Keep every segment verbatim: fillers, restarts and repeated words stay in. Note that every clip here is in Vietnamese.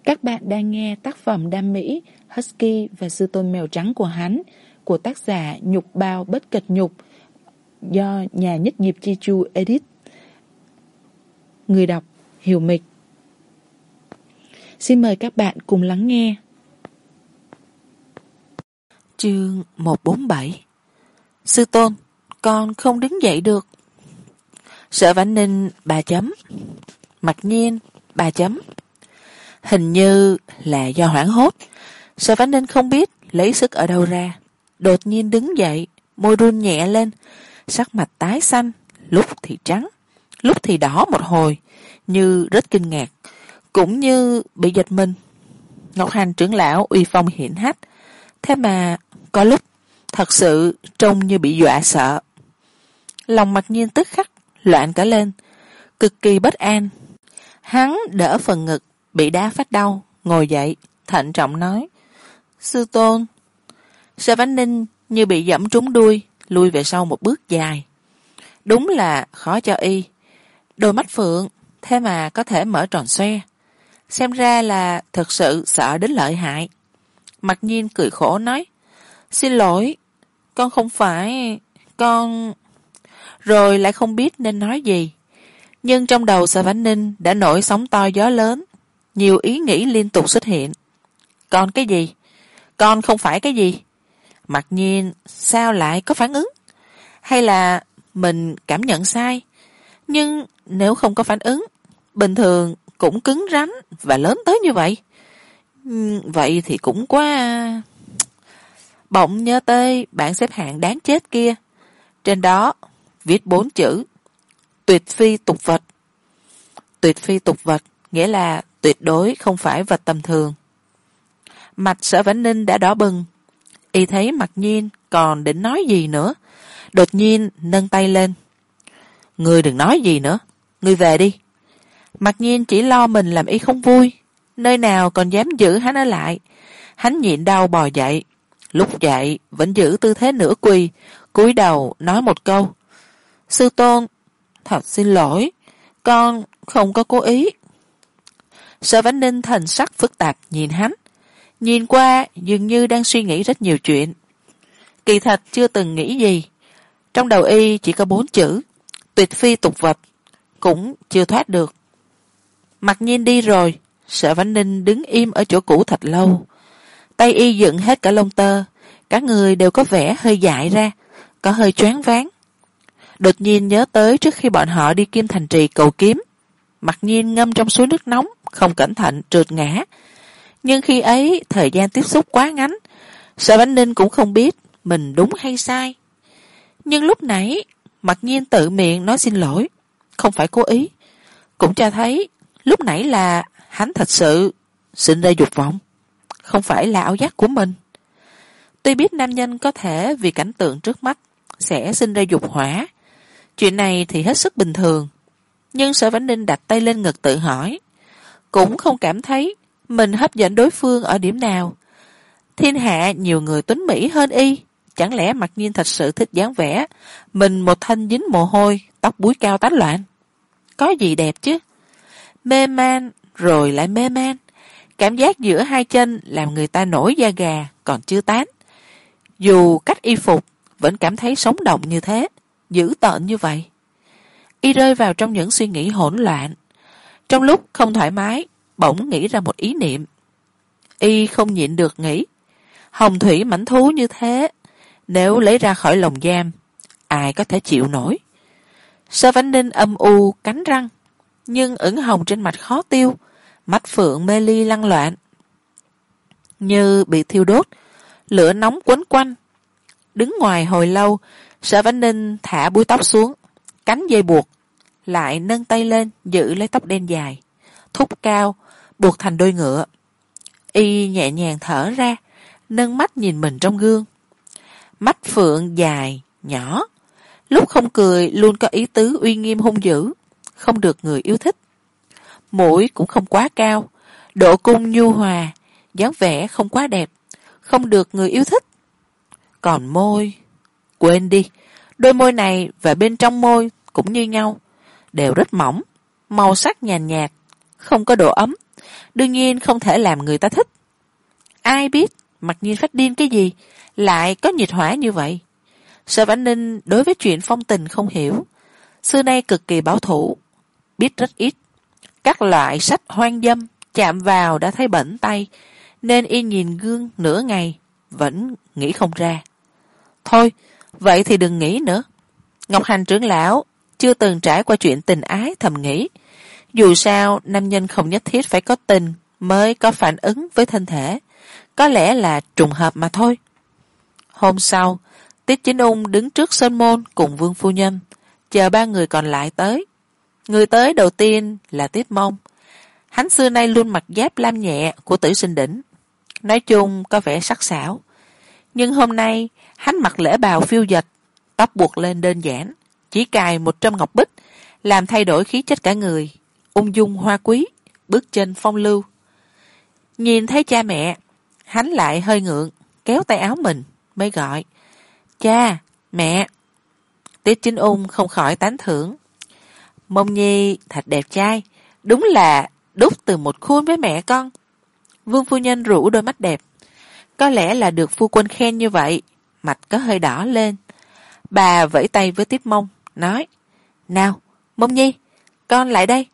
Các bạn đang nghe tác phẩm đam mỹ Husky và Sư Tôn Mèo Trắng của hắn của tác giả Nhục Bao Bất Kịch Nhục do nhà Nhất Nghiệp Chi Chu edit. Người đọc Hiểu Mịch. Xin mời các bạn cùng lắng nghe. Chương một trăm bốn mươi bảy. Sư Tôn, con không đứng dậy được. Sở Vãn Ninh ba chấm. Mặc Nhiên ba chấm. Hình như là do hoảng hốt, Sở Vãn Ninh không biết lấy sức ở đâu ra, đột nhiên đứng dậy, môi run nhẹ lên, sắc mặt tái xanh, lúc thì trắng, lúc thì đỏ một hồi, như rất kinh ngạc, cũng như bị giật mình. Ngọc Hành trưởng lão uy phong hiển hách, thế mà có lúc thật sự trông như bị dọa sợ. Lòng Mặc Nhiên tức khắc loạn cả lên, cực kỳ bất an. Hắn đỡ phần ngực bị đá phát đau, ngồi dậy, thận trọng nói: Sư Tôn. Sở Vãn Ninh như bị giẫm trúng đuôi, lui về sau một bước dài. Đúng là khó cho y. Đôi mắt phượng, thế mà có thể mở tròn xoe. Xem ra là thật sự sợ đến lợi hại. Mặc Nhiên cười khổ nói: Xin lỗi, con không phải, con... Rồi lại không biết nên nói gì. Nhưng trong đầu Sở Vãn Ninh đã nổi sóng to gió lớn, nhiều ý nghĩ liên tục xuất hiện. Con cái gì? Con không phải cái gì? Mặc Nhiên sao lại có phản ứng? Hay là mình cảm nhận sai? Nhưng nếu không có phản ứng, bình thường cũng cứng rắn và lớn tới như vậy. Vậy thì cũng quá... Bỗng nhớ tới bảng xếp hạng đáng chết kia. Trên đó viết bốn chữ: tuyệt phi tục vật. Tuyệt phi tục vật nghĩa là tuyệt đối không phải vật tầm thường. Mặt Sở Vãn Ninh đã đỏ bừng. Y thấy Mặc Nhiên còn định nói gì nữa, đột nhiên nâng tay lên: Ngươi đừng nói gì nữa, ngươi về đi. Mặc Nhiên chỉ lo mình làm y không vui, nơi nào còn dám giữ hắn ở lại. Hắn nhịn đau bò dậy, lúc dậy vẫn giữ tư thế nửa quỳ, cúi đầu nói một câu: Sư Tôn, thật xin lỗi, con không có cố ý. Sở Vãn Ninh thần sắc phức tạp nhìn hắn, nhìn qua dường như đang suy nghĩ rất nhiều chuyện. Kỳ thật chưa từng nghĩ gì, trong đầu y chỉ có bốn chữ: tuyệt phi tục vật, cũng chưa thoát được. Mặc Nhiên đi rồi, Sở Vãn Ninh đứng im ở chỗ cũ thật lâu. Tay y dựng hết cả lông tơ, cả người đều có vẻ hơi dại ra, có hơi choáng váng. Đột nhiên nhớ tới trước khi bọn họ đi Kim Thành Trì cầu kiếm, Mặc Nhiên ngâm trong suối nước nóng, không cẩn thận trượt ngã. Nhưng khi ấy thời gian tiếp xúc quá ngắn, Sở Vãn Ninh cũng không biết mình đúng hay sai. Nhưng lúc nãy Mặc Nhiên tự miệng nói xin lỗi, không phải cố ý, cũng cho thấy lúc nãy là hắn thật sự sinh ra dục vọng, không phải là ảo giác của mình. Tuy biết nam nhân có thể vì cảnh tượng trước mắt sẽ sinh ra dục hỏa, chuyện này thì hết sức bình thường. Nhưng Sở Vãn Ninh đặt tay lên ngực tự hỏi, cũng không cảm thấy mình hấp dẫn đối phương ở điểm nào. Thiên hạ nhiều người tuấn mỹ hơn y, chẳng lẽ Mặc Nhiên thật sự thích dáng vẻ mình một thân dính mồ hôi, tóc búi cao tán loạn? Có gì đẹp chứ? Mê man rồi lại mê man, cảm giác giữa hai chân làm người ta nổi da gà còn chưa tán. Dù cách y phục vẫn cảm thấy sống động như thế, dữ tợn như vậy. Y rơi vào trong những suy nghĩ hỗn loạn. Trong lúc không thoải mái, bỗng nghĩ ra một ý niệm. Y không nhịn được nghĩ, hồng thủy mãnh thú như thế, nếu lấy ra khỏi lồng giam, ai có thể chịu nổi? Sở Vãn Ninh âm u cắn răng, nhưng ửng hồng trên mặt khó tiêu, mắt phượng mê ly lăn loạn, như bị thiêu đốt, lửa nóng quấn quanh. Đứng ngoài hồi lâu, Sở Vãn Ninh thả búi tóc xuống, cắn dây buộc, lại nâng tay lên giữ lấy tóc đen dài, thúc cao, buộc thành đôi ngựa. Y nhẹ nhàng thở ra, nâng mắt nhìn mình trong gương. Mắt phượng dài, nhỏ, lúc không cười luôn có ý tứ uy nghiêm hung dữ, không được người yêu thích. Mũi cũng không quá cao, độ cung nhu hòa, dáng vẻ không quá đẹp, không được người yêu thích. Còn môi, quên đi, đôi môi này và bên trong môi cũng như nhau, đều rất mỏng, màu sắc nhàn nhạt, không có độ ấm, đương nhiên không thể làm người ta thích. Ai biết Mặc Nhiên phát điên cái gì lại có nhiệt hỏa như vậy. Sở Vãn Ninh đối với chuyện phong tình không hiểu, xưa nay cực kỳ bảo thủ, biết rất ít. Các loại sách hoang dâm chạm vào đã thấy bẩn tay, nên y nhìn gương nửa ngày vẫn nghĩ không ra. Thôi, vậy thì đừng nghĩ nữa. Ngọc Hành trưởng lão chưa từng trải qua chuyện tình ái, thầm nghĩ, dù sao nam nhân không nhất thiết phải có tình mới có phản ứng với thân thể, có lẽ là trùng hợp mà thôi. Hôm sau, Tiết Chính Ung đứng trước sơn môn cùng Vương phu nhân, chờ ba người còn lại tới. Người tới đầu tiên là Tiết Mông. Hắn xưa nay luôn mặc giáp lam nhẹ của Tử Sinh Đỉnh, nói chung có vẻ sắc sảo. Nhưng hôm nay hắn mặc lễ bào phiêu dật, tóc buộc lên đơn giản, chỉ cài một trâm ngọc bích, làm thay đổi khí chất cả người, ung dung hoa quý, bước chân phong lưu. Nhìn thấy cha mẹ, hắn lại hơi ngượng, kéo tay áo mình, mới gọi, cha, mẹ. Tiết Chính Ung không khỏi tán thưởng, Mông Nhi thật đẹp trai, đúng là đúc từ một khuôn với mẹ con. Vương phu nhân rủ đôi mắt đẹp, có lẽ là được phu quân khen như vậy, mặt có hơi đỏ lên. Bà vẫy tay với Tiết Mông, nói, nào, Mông Nhi, con lại đây.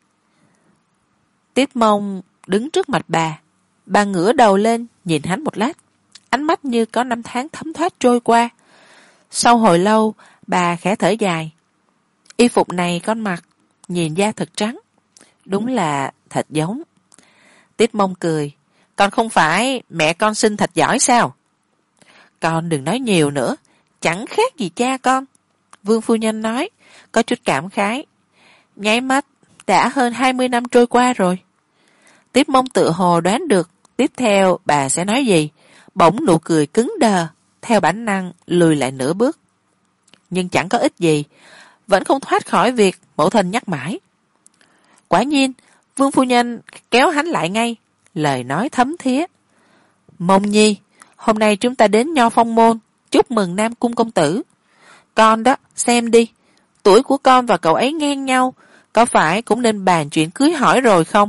Tiết Mông đứng trước mặt bà, bà ngửa đầu lên nhìn hắn một lát, ánh mắt như có năm tháng thấm thoát trôi qua. Sau hồi lâu, bà khẽ thở dài, y phục này con mặc, nhìn da thật trắng, đúng là thật giống. Tiết Mông cười, con không phải mẹ con sinh thật giỏi sao? Con đừng nói nhiều nữa, chẳng khác gì cha con. Vương phu nhân nói, có chút cảm khái. Nháy mắt, đã hơn hai mươi năm trôi qua rồi. Tiết Mông tự hồ đoán được tiếp theo bà sẽ nói gì, bỗng nụ cười cứng đờ, theo bản năng lùi lại nửa bước. Nhưng chẳng có ích gì, vẫn không thoát khỏi việc mẫu thân nhắc mãi. Quả nhiên, Vương phu nhân kéo hắn lại ngay, lời nói thấm thía. Mông Nhi, hôm nay chúng ta đến Nho Phong môn, chúc mừng Nam Cung công tử. Con đó, xem đi, tuổi của con và cậu ấy ngang nhau, có phải cũng nên bàn chuyện cưới hỏi rồi không?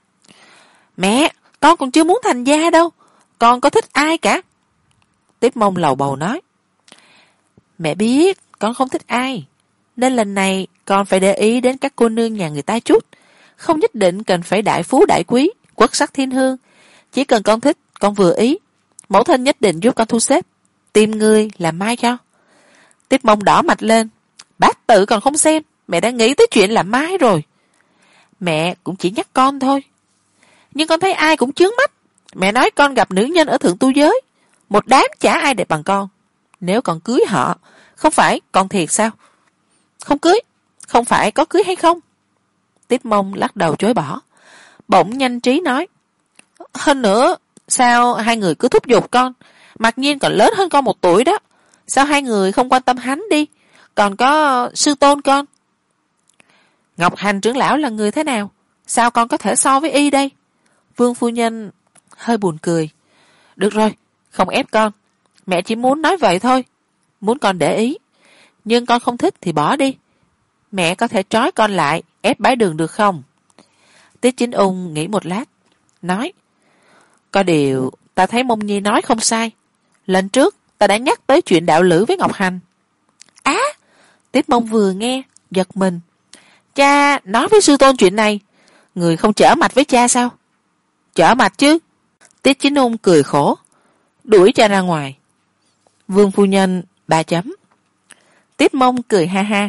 Mẹ, con còn chưa muốn thành gia đâu, con có thích ai cả. Tiết Mông lầu bầu nói, mẹ biết con không thích ai, nên lần này con phải để ý đến các cô nương nhà người ta chút, không nhất định cần phải đại phú đại quý, quốc sắc thiên hương, chỉ cần con thích, con vừa ý, mẫu thân nhất định giúp con thu xếp, tìm người làm mai cho. Tiết Mông đỏ mặt lên, bác tự còn không xem, mẹ đã nghĩ tới chuyện làm mai rồi. Mẹ cũng chỉ nhắc con thôi, nhưng con thấy ai cũng chướng mắt. Mẹ nói con gặp nữ nhân ở thượng tu giới, một đám chả ai đẹp bằng con. Nếu con cưới họ, không phải con thiệt sao? Không cưới, không phải có cưới hay không? Tiết Mông lắc đầu chối bỏ, bỗng nhanh trí nói, hơn nữa, sao hai người cứ thúc giục con? Mặc nhiên còn lớn hơn con một tuổi đó, sao hai người không quan tâm hắn đi? Còn có sư tôn con. Ngọc Hành trưởng lão là người thế nào? Sao con có thể so với y đây? Vương phu nhân hơi buồn cười. Được rồi, không ép con, mẹ chỉ muốn nói vậy thôi, muốn con để ý, nhưng con không thích thì bỏ đi. Mẹ có thể trói con lại, ép bái đường được không? Tiết Chính Ung nghĩ một lát, nói, có điều ta thấy Mông Nhi nói không sai, lần trước ta đã nhắc tới chuyện đạo lữ với Ngọc Hành. Á, à, Tiết Mông vừa nghe giật mình, cha nói với sư tôn chuyện này, người không trở mặt với cha sao? Trở mặt chứ. Tiết Chính Ung cười khổ, đuổi cha ra ngoài. Vương phu nhân ba chấm. Tiết Mông cười ha ha,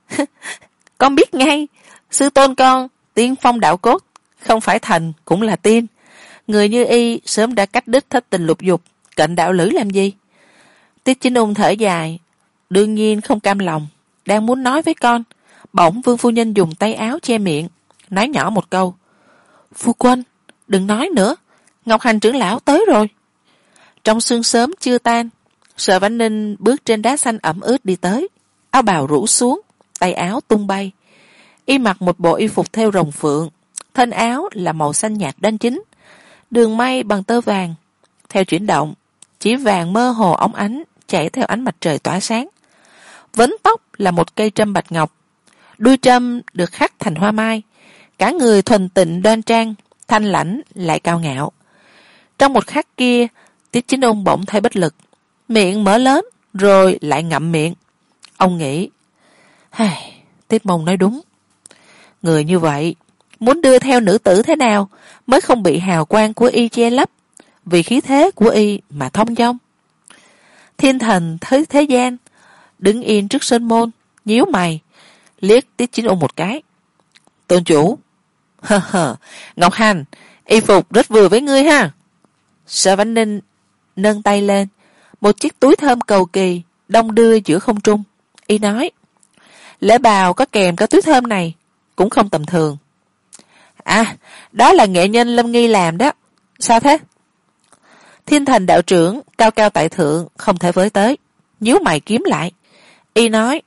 con biết ngay, sư tôn con tiên phong đạo cốt, không phải thần cũng là tiên, người như y sớm đã cắt đứt thất tình lục dục, cạnh đạo lữ làm gì? Tiết Chính Ung thở dài, đương nhiên không cam lòng, đang muốn nói với con, bỗng Vương phu nhân dùng tay áo che miệng, nói nhỏ một câu, phu quân đừng nói nữa, Ngọc Hành trưởng lão tới rồi. Trong sương sớm chưa tan, Sở Vãn Ninh bước trên đá xanh ẩm ướt đi tới, áo bào rũ xuống, tay áo tung bay. Y mặc một bộ y phục thêu rồng phượng, thân áo là màu xanh nhạt đanh chính, đường may bằng tơ vàng, theo chuyển động, chỉ vàng mơ hồ óng ánh chảy theo ánh mặt trời tỏa sáng. Vấn tóc là một cây trâm bạch ngọc, đuôi trâm được khắc thành hoa mai, cả người thuần tịnh đoan trang, thanh lãnh lại cao ngạo. Trong một khắc kia, Tiết Chính Ung bỗng thấy bất lực, miệng mở lớn rồi lại ngậm miệng. Ông nghĩ, hây, Tiết Mông nói đúng. Người như vậy muốn đưa theo nữ tử thế nào mới không bị hào quang của y che lấp, vì khí thế của y mà thông dong. Thiên Thần thấy thế gian, đứng yên trước sơn môn, nhíu mày, liếc Tiết Chính Ung một cái. Tôn chủ, hờ hờ, Ngọc Hành, y phục rất vừa với ngươi ha. Sở Vãn Ninh nâng tay lên, một chiếc túi thơm cầu kỳ đong đưa giữa không trung. Y nói, lễ bào có kèm cả túi thơm này cũng không tầm thường. À, đó là nghệ nhân Lâm Nghi làm đó. Sao thế? Thiên Thần đạo trưởng cao cao tại thượng không thể với tới, nhíu mày kiếm lại. Y nói,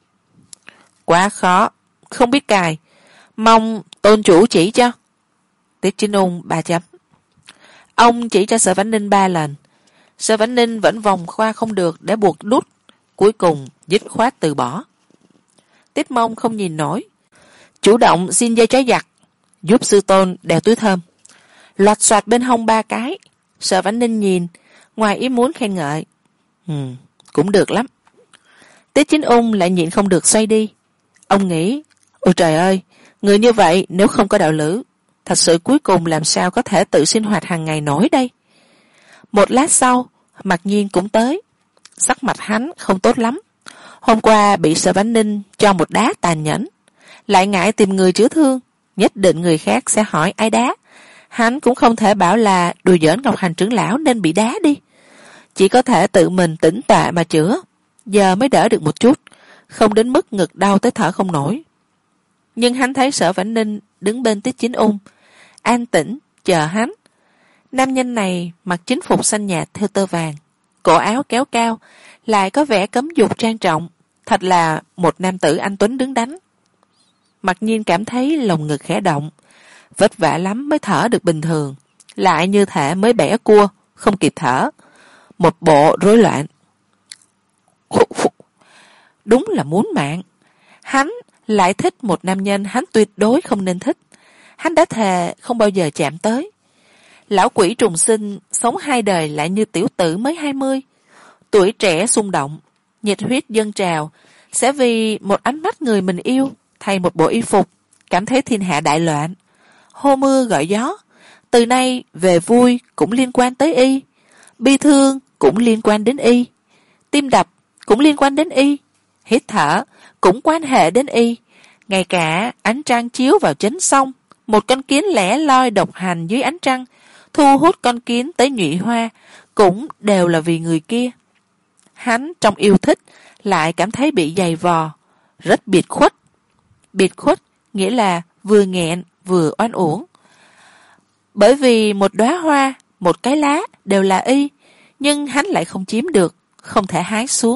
quá khó, không biết cài, mong tôn chủ chỉ cho. Tiết Chính Ung ba chấm. Ông chỉ cho Sở Vãn Ninh ba lần. Sở Vãn Ninh vẫn vòng qua không được để buộc nút, cuối cùng dứt khoát từ bỏ. Tiết Mông không nhìn nổi, chủ động xin dây trái giặt, giúp sư tôn đeo túi thơm, loạt soạt bên hông ba cái. Sở Vãn Ninh nhìn, ngoài ý muốn khen ngợi. Ừ, cũng được lắm. Tiết Chính Ung lại nhịn không được xoay đi. Ông nghĩ, ôi trời ơi, người như vậy nếu không có đạo lữ, thật sự cuối cùng làm sao có thể tự sinh hoạt hàng ngày nổi đây. Một lát sau, Mặc Nhiên cũng tới. Sắc mặt hắn không tốt lắm. Hôm qua bị Sở Vãn Ninh cho một đá tàn nhẫn, lại ngại tìm người chữa thương, nhất định người khác sẽ hỏi ai đá. Hắn cũng không thể bảo là đùa giỡn Ngọc Hành trưởng lão nên bị đá đi, chỉ có thể tự mình tĩnh tọa mà chữa. Giờ mới đỡ được một chút, không đến mức ngực đau tới thở không nổi. Nhưng hắn thấy Sở Vãn Ninh đứng bên Tiết Chính Ung, an tĩnh chờ hắn. Nam nhân này mặc chính phục xanh nhạt theo tơ vàng, cổ áo kéo cao, lại có vẻ cấm dục trang trọng, thật là một nam tử anh tuấn đứng đắn. Mặc Nhiên cảm thấy lồng ngực khẽ động, vất vả lắm mới thở được bình thường, lại như thể mới bẻ cua, không kịp thở, một bộ rối loạn. Đúng là muốn mạng. Hắn lại thích một nam nhân hắn tuyệt đối không nên thích. Hắn đã thề không bao giờ chạm tới. Lão quỷ trùng sinh sống hai đời lại như tiểu tử mới hai mươi, tuổi trẻ xung động, nhiệt huyết dâng trào, sẽ vì một ánh mắt người mình yêu thay một bộ y phục, cảm thấy thiên hạ đại loạn. Hô mưa gọi gió, từ nay về vui cũng liên quan tới y, bi thương cũng liên quan đến y, tim đập cũng liên quan đến y, hít thở cũng quan hệ đến y. Ngay cả ánh trăng chiếu vào chấn sông, một con kiến lẻ loi độc hành dưới ánh trăng, thu hút con kiến tới nhụy hoa, cũng đều là vì người kia. Hắn trong yêu thích lại cảm thấy bị dày vò, rất biệt khuất. Biệt khuất nghĩa là vừa nghẹn vừa oan uổng. Bởi vì một đóa hoa, một cái lá đều là y, nhưng hắn lại không chiếm được, không thể hái xuống.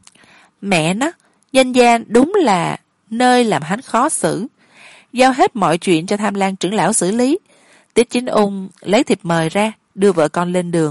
Mẹ nó, nhân gian đúng là nơi làm hắn khó xử. Giao hết mọi chuyện cho Tham Lang trưởng lão xử lý. Tiết Chính Ung lấy thiệp mời ra, đưa vợ con lên đường.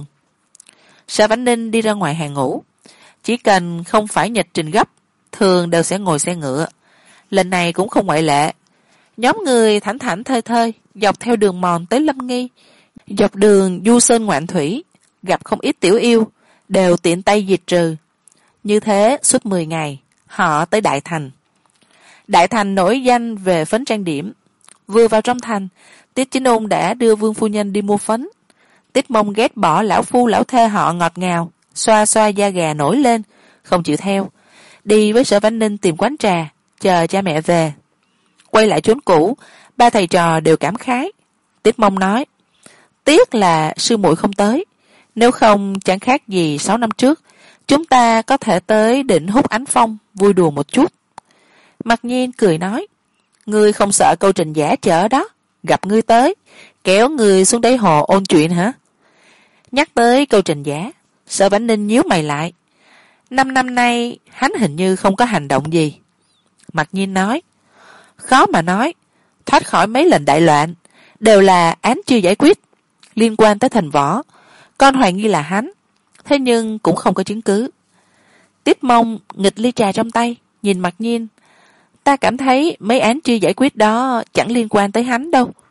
Sở Vãn Ninh đi ra ngoài hàng ngũ. Chỉ cần không phải nhật trình gấp, thường đều sẽ ngồi xe ngựa. Lần này cũng không ngoại lệ. Nhóm người thảnh thảnh thơi thơi, dọc theo đường mòn tới Lâm Nghi. Dọc đường du sơn ngoạn thủy, gặp không ít tiểu yêu, đều tiện tay diệt trừ. Như thế suốt mười ngày, họ tới Đại Thành. Đại Thành nổi danh về phấn trang điểm. Vừa vào trong thành, Tiết Chính Ung đã đưa Vương phu nhân đi mua phấn. Tiết Mông ghét bỏ lão phu lão thê họ ngọt ngào, xoa xoa da gà nổi lên, không chịu theo. Đi với Sở Vãn Ninh tìm quán trà, chờ cha mẹ về. Quay lại chốn cũ, ba thầy trò đều cảm khái. Tiết Mông nói, tiếc là sư muội không tới, nếu không chẳng khác gì sáu năm trước, chúng ta có thể tới Định Hút Ánh Phong, vui đùa một chút. Mặc Nhiên cười nói, ngươi không sợ câu trình giả chở đó, gặp ngươi tới, kéo ngươi xuống đáy hồ ôn chuyện hả? Nhắc tới câu trình giả, Sở Vãn Ninh nhíu mày lại. Năm năm nay, hắn hình như không có hành động gì. Mặc Nhiên nói, khó mà nói, thoát khỏi mấy lần đại loạn, đều là án chưa giải quyết, liên quan tới thành võ. Con hoài nghi là hắn, thế nhưng cũng không có chứng cứ. Tiết Mông nghịch ly trà trong tay, nhìn Mặc Nhiên. Ta cảm thấy mấy án chưa giải quyết đó chẳng liên quan tới hắn đâu.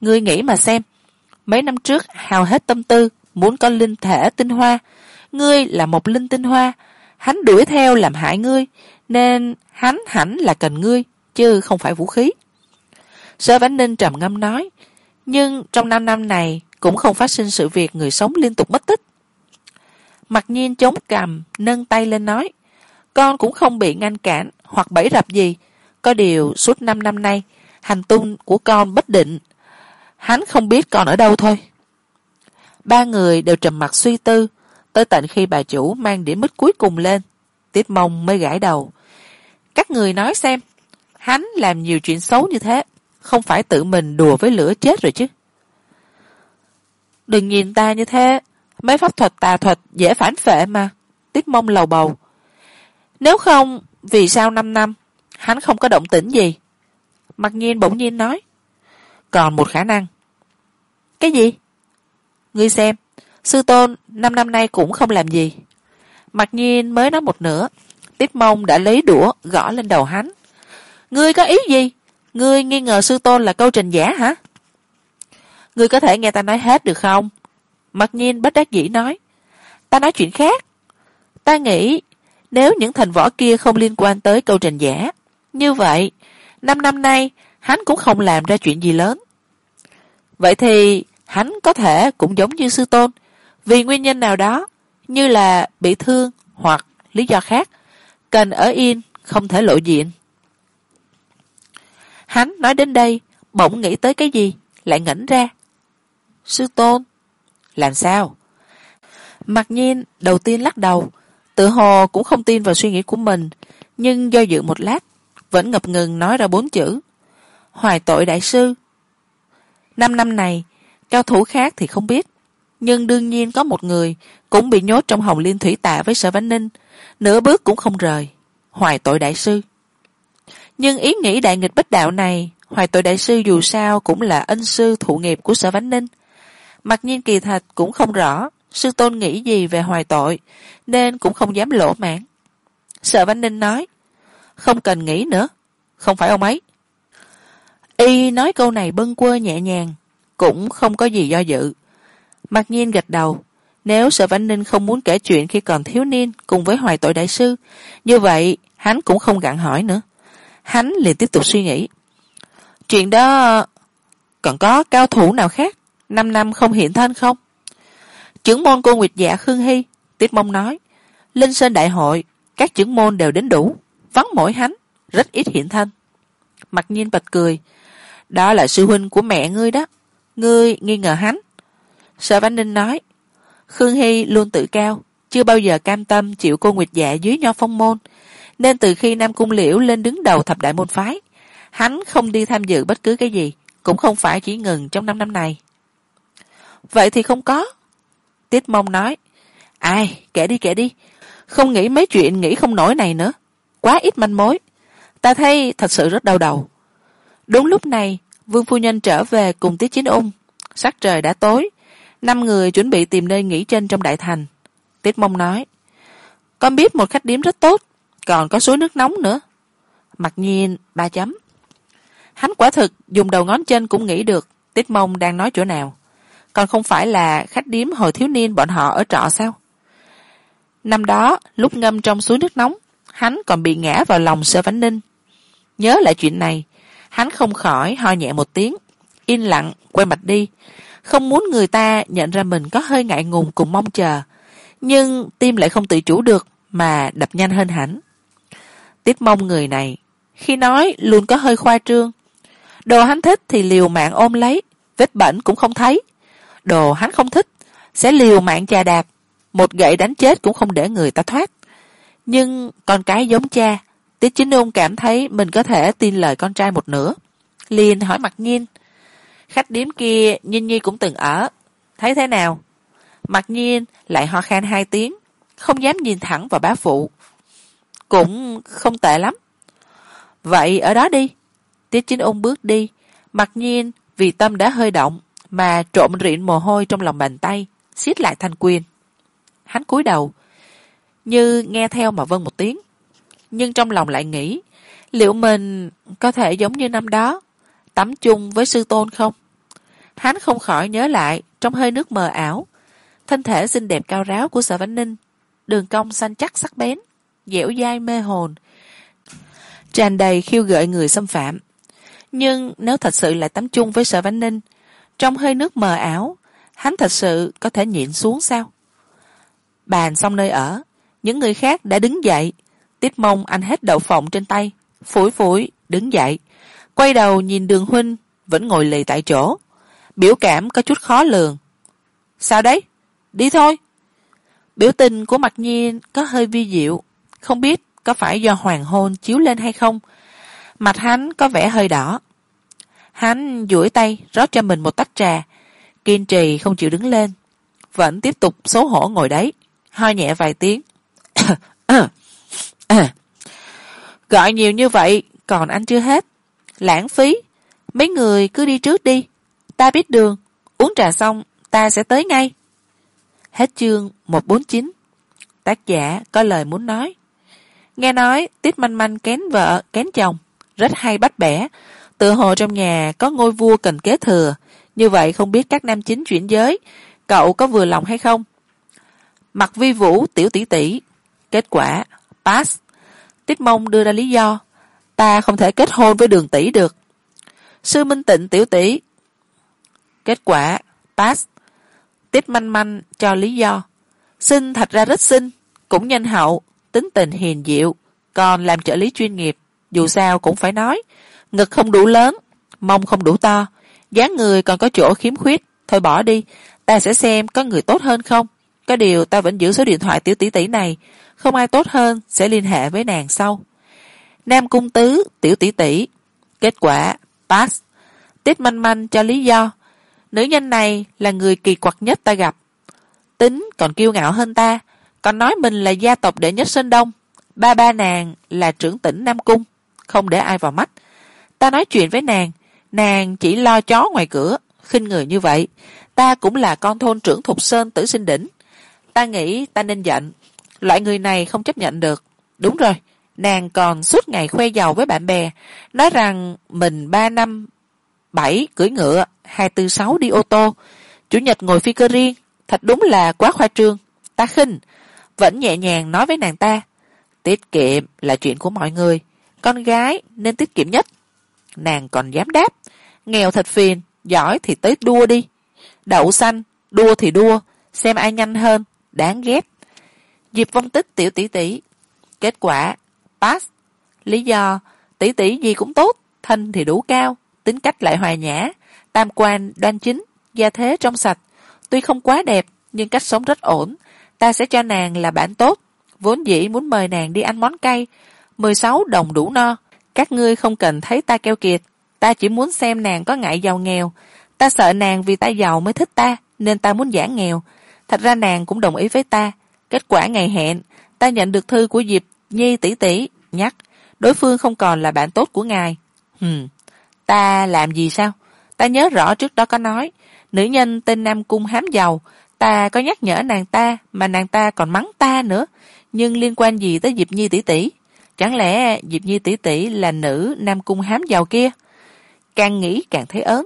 Ngươi nghĩ mà xem, mấy năm trước hao hết tâm tư muốn có linh thể tinh hoa, ngươi là một linh tinh hoa, hắn đuổi theo làm hại ngươi, nên hắn hẳn là cần ngươi chứ không phải vũ khí. Sở Vãn Ninh trầm ngâm nói, nhưng trong năm năm này cũng không phát sinh sự việc người sống liên tục mất tích. Mặc Nhiên chống cằm, nâng tay lên nói, con cũng không bị ngăn cản hoặc bẫy rập gì, có điều suốt năm năm nay hành tung của con bất định, hắn không biết con ở đâu thôi. Ba người đều trầm mặc suy tư, tới tận khi bà chủ mang đĩa mít cuối cùng lên, Tiết Mông mới gãi đầu. Các người nói xem, hắn làm nhiều chuyện xấu như thế, không phải tự mình đùa với lửa chết rồi chứ? Đừng nhìn ta như thế, mấy pháp thuật tà thuật dễ phản phệ mà. Tiết Mông lầu bầu. Nếu không, vì sao năm năm hắn không có động tĩnh gì? Mặc Nhiên bỗng nhiên nói, còn một khả năng. Cái gì? Ngươi xem, sư tôn năm năm nay cũng không làm gì. Mặc Nhiên mới nói một nửa, Tiết Mông đã lấy đũa gõ lên đầu hắn. Ngươi có ý gì? Ngươi nghi ngờ sư tôn là câu trình giả hả? Ngươi có thể nghe ta nói hết được không? Mặc Nhiên bất đắc dĩ nói. Ta nói chuyện khác. Ta nghĩ nếu những thành võ kia không liên quan tới câu trình giả, như vậy năm năm nay hắn cũng không làm ra chuyện gì lớn. Vậy thì hắn có thể cũng giống như sư tôn, vì nguyên nhân nào đó, như là bị thương hoặc lý do khác, cần ở yên, không thể lộ diện. Hắn nói đến đây, bỗng nghĩ tới cái gì, lại ngẩn ra. Sư tôn? Làm sao? Mặc Nhiên đầu tiên lắc đầu, tự hồ cũng không tin vào suy nghĩ của mình, nhưng do dự một lát, vẫn ngập ngừng nói ra bốn chữ. Hoài tội đại sư. Năm năm này, cao thủ khác thì không biết, nhưng đương nhiên có một người cũng bị nhốt trong Hồng Liên Thủy Tạ với Sở Vãn Ninh, nửa bước cũng không rời. Hoài tội đại sư. Nhưng ý nghĩ đại nghịch bất đạo này, Hoài tội đại sư dù sao cũng là ân sư thụ nghiệp của Sở Vãn Ninh. Mặc Nhiên kỳ thật cũng không rõ sư tôn nghĩ gì về Hoài tội, nên cũng không dám lỗ mãn. Sở Vãn Ninh nói, không cần nghĩ nữa, không phải ông ấy. Y nói câu này bâng quơ nhẹ nhàng, cũng không có gì do dự. Mặc Nhiên gật đầu, nếu Sở Vãn Ninh không muốn kể chuyện khi còn thiếu niên cùng với Hoài tội đại sư, như vậy hắn cũng không gặng hỏi nữa. Hắn liền tiếp tục suy nghĩ. Chuyện đó còn có cao thủ nào khác năm năm không hiện thân không? Trưởng môn cô Nguyệt Dạ Khương Hy, Tiết Mông nói, Linh Sơn đại hội các trưởng môn đều đến đủ, vắng mỗi hắn rất ít hiện thân. Mặc Nhiên bật cười, đó là sư huynh của mẹ ngươi đó, ngươi nghi ngờ hắn? Sở Vãn Ninh nói, Khương Hy luôn tự cao, chưa bao giờ cam tâm chịu cô Nguyệt Dạ dưới Nho Phong môn, nên từ khi Nam Cung Liễu lên đứng đầu thập đại môn phái, hắn không đi tham dự bất cứ cái gì, cũng không phải chỉ ngừng trong năm năm này. Vậy thì không có. Tiết Mông nói, ai, kể đi kể đi, không nghĩ mấy chuyện nghĩ không nổi này nữa, quá ít manh mối, ta thấy thật sự rất đau đầu. Đúng lúc này, Vương phu nhân trở về cùng Tiết Chính Ung, sắc trời đã tối, năm người chuẩn bị tìm nơi nghỉ chân trong đại thành. Tiết Mông nói, con biết một khách điếm rất tốt, còn có suối nước nóng nữa. Mặc Nhiên ba chấm. Hắn quả thực dùng đầu ngón chân cũng nghĩ được Tiết Mông đang nói chỗ nào, còn không phải là khách điếm hồi thiếu niên bọn họ ở trọ sao? Năm đó lúc ngâm trong suối nước nóng, hắn còn bị ngã vào lòng Sở Vãn Ninh. Nhớ lại chuyện này, hắn không khỏi ho nhẹ một tiếng, yên lặng quay mặt đi, không muốn người ta nhận ra mình có hơi ngại ngùng cùng mong chờ, nhưng tim lại không tự chủ được mà đập nhanh hơn hẳn. Tiết Mông người này khi nói luôn có hơi khoa trương, đồ hắn thích thì liều mạng ôm lấy, vết bẩn cũng không thấy, đồ hắn không thích sẽ liều mạng chà đạp, một gậy đánh chết cũng không để người ta thoát. Nhưng con cái giống cha, Tiết Chính Ung cảm thấy mình có thể tin lời con trai một nửa, liền hỏi Mặc Nhiên, khách điếm kia Nhiên Nhi cũng từng ở, thấy thế nào? Mặc Nhiên lại ho khan hai tiếng, không dám nhìn thẳng vào bá phụ. Cũng không tệ lắm. Vậy ở đó đi. Tiết Chính Ung bước đi, Mặc Nhiên vì tâm đã hơi động mà trộn rịn mồ hôi trong lòng bàn tay, siết lại thanh quyền. Hắn cúi đầu, như nghe theo mà vâng một tiếng, nhưng trong lòng lại nghĩ, liệu mình có thể giống như năm đó, tắm chung với sư tôn không? Hắn không khỏi nhớ lại trong hơi nước mờ ảo thân thể xinh đẹp cao ráo của Sở Vãn Ninh, đường cong xanh chắc sắc bén, dẻo dai mê hồn, tràn đầy khiêu gợi người xâm phạm. Nhưng nếu thật sự là tắm chung với Sở Vãn Ninh, trong hơi nước mờ ảo, hắn thật sự có thể nhịn xuống sao? Bàn xong nơi ở, những người khác đã đứng dậy. Tiết Mông ăn hết đậu phộng trên tay, phủi phủi đứng dậy, quay đầu nhìn Đường huynh vẫn ngồi lì tại chỗ, biểu cảm có chút khó lường. Sao đấy? Đi thôi. Biểu tình của Mặc Nhiên có hơi vi diệu, không biết có phải do hoàng hôn chiếu lên hay không. Mặt hắn có vẻ hơi đỏ. Hắn duỗi tay rót cho mình một tách trà, kiên trì không chịu đứng lên, vẫn tiếp tục xấu hổ ngồi đấy, ho nhẹ vài tiếng. Gọi nhiều như vậy còn ăn chưa hết, lãng phí. Mấy người cứ đi trước đi, ta biết đường, uống trà xong ta sẽ tới ngay. Hết chương một bốn chín. Tác giả có lời muốn nói. Nghe nói Tiết Manh Manh kén vợ kén chồng, rất hay bắt bẻ, tự hồ trong nhà có ngôi vua cần kế thừa. Như vậy không biết các nam chính chuyển giới, cậu có vừa lòng hay không? Mặc Vi Vũ tiểu tỷ tỷ. Kết quả pass. Tiết Mông đưa ra lý do, ta không thể kết hôn với Đường tỷ được. Sư Minh Tịnh tiểu tỷ. Kết quả pass. Tiết Manh Manh cho lý do, xinh thật ra rất xinh, cũng nhân hậu, tính tình hiền diệu, còn làm trợ lý chuyên nghiệp, dù sao cũng phải nói, ngực không đủ lớn, mông không đủ to, dáng người còn có chỗ khiếm khuyết, thôi bỏ đi, ta sẽ xem có người tốt hơn không. Có điều ta vẫn giữ số điện thoại tiểu tỷ tỷ này, không ai tốt hơn sẽ liên hệ với nàng sau. Nam Cung Tứ tiểu tỷ tỷ. Kết quả pass. Tiết Manh Manh cho lý do, nữ nhân này là người kỳ quặc nhất ta gặp, tính còn kiêu ngạo hơn ta, còn nói mình là gia tộc đệ nhất Sơn Đông, ba ba nàng là trưởng tỉnh Nam Cung, không để ai vào mắt. Ta nói chuyện với nàng, nàng chỉ lo chó ngoài cửa, khinh người như vậy. Ta cũng là con thôn trưởng Thục Sơn Tử Sinh Đỉnh, ta nghĩ ta nên giận, loại người này không chấp nhận được. Đúng rồi, nàng còn suốt ngày khoe giàu với bạn bè, nói rằng mình ba năm bảy cưỡi ngựa, hai tư sáu đi ô tô, chủ nhật ngồi phi cơ riêng, thật đúng là quá khoa trương. Ta khinh, vẫn nhẹ nhàng nói với nàng ta, tiết kiệm là chuyện của mọi người, con gái nên tiết kiệm nhất. Nàng còn dám đáp, nghèo thật phiền, giỏi thì tới đua đi. Đậu xanh, đua thì đua, xem ai nhanh hơn, đáng ghét. Diệp Vong Tích tiểu tỷ tỷ. Kết quả pass. Lý do, tỷ tỷ gì cũng tốt, thân thì đủ cao, tính cách lại hòa nhã, tam quan đoan chính, gia thế trong sạch, tuy không quá đẹp nhưng cách sống rất ổn. Ta sẽ cho nàng là bạn tốt, vốn dĩ muốn mời nàng đi ăn món cay, mười sáu đồng đủ no. Các ngươi không cần thấy ta keo kiệt, ta chỉ muốn xem nàng có ngại giàu nghèo. Ta sợ nàng vì ta giàu mới thích ta, nên ta muốn giả nghèo. Thật ra nàng cũng đồng ý với ta. Kết quả ngày hẹn, ta nhận được thư của Diệp Nhi tỷ tỷ nhắc đối phương không còn là bạn tốt của ngài. Hừm, ta làm gì sao? Ta nhớ rõ trước đó có nói, nữ nhân tên Nam Cung hám giàu, ta có nhắc nhở nàng ta, mà nàng ta còn mắng ta nữa. Nhưng liên quan gì tới Diệp Nhi tỷ tỷ? Chẳng lẽ Diệp Nhi tỷ tỷ là nữ Nam Cung hám giàu kia? Càng nghĩ càng thấy ớn.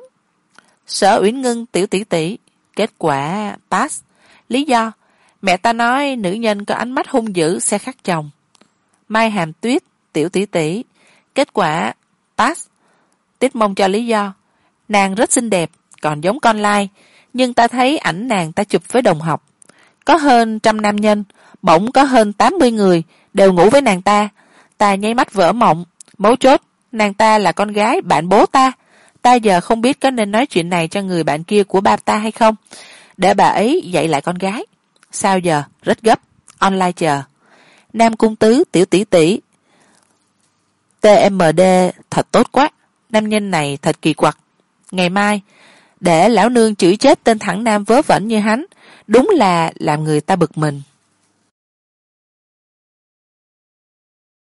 Sở Uyển Ngân tiểu tỷ tỷ. Kết quả pass. Lý do, mẹ ta nói nữ nhân có ánh mắt hung dữ sẽ khắc chồng. Mai Hàm Tuyết tiểu tỷ tỷ. Kết quả pass. Tiết Mông cho lý do, nàng rất xinh đẹp, còn giống con lai, nhưng ta thấy ảnh nàng ta chụp với đồng học, có hơn trăm nam nhân, bỗng có hơn tám mươi người đều ngủ với nàng ta. Ta nháy mắt vỡ mộng, mấu chốt nàng ta là con gái bạn bố ta. Ta giờ không biết có nên nói chuyện này cho người bạn kia của ba ta hay không, để bà ấy dạy lại con gái. Sao giờ? Rất gấp, online chờ. Nam Cung Tứ tiểu tỷ tỷ. tê em đê thật tốt quá, nam nhân này thật kỳ quặc. Ngày mai để lão nương chửi chết tên thẳng nam vớ vẩn như hắn, đúng là làm người ta bực mình.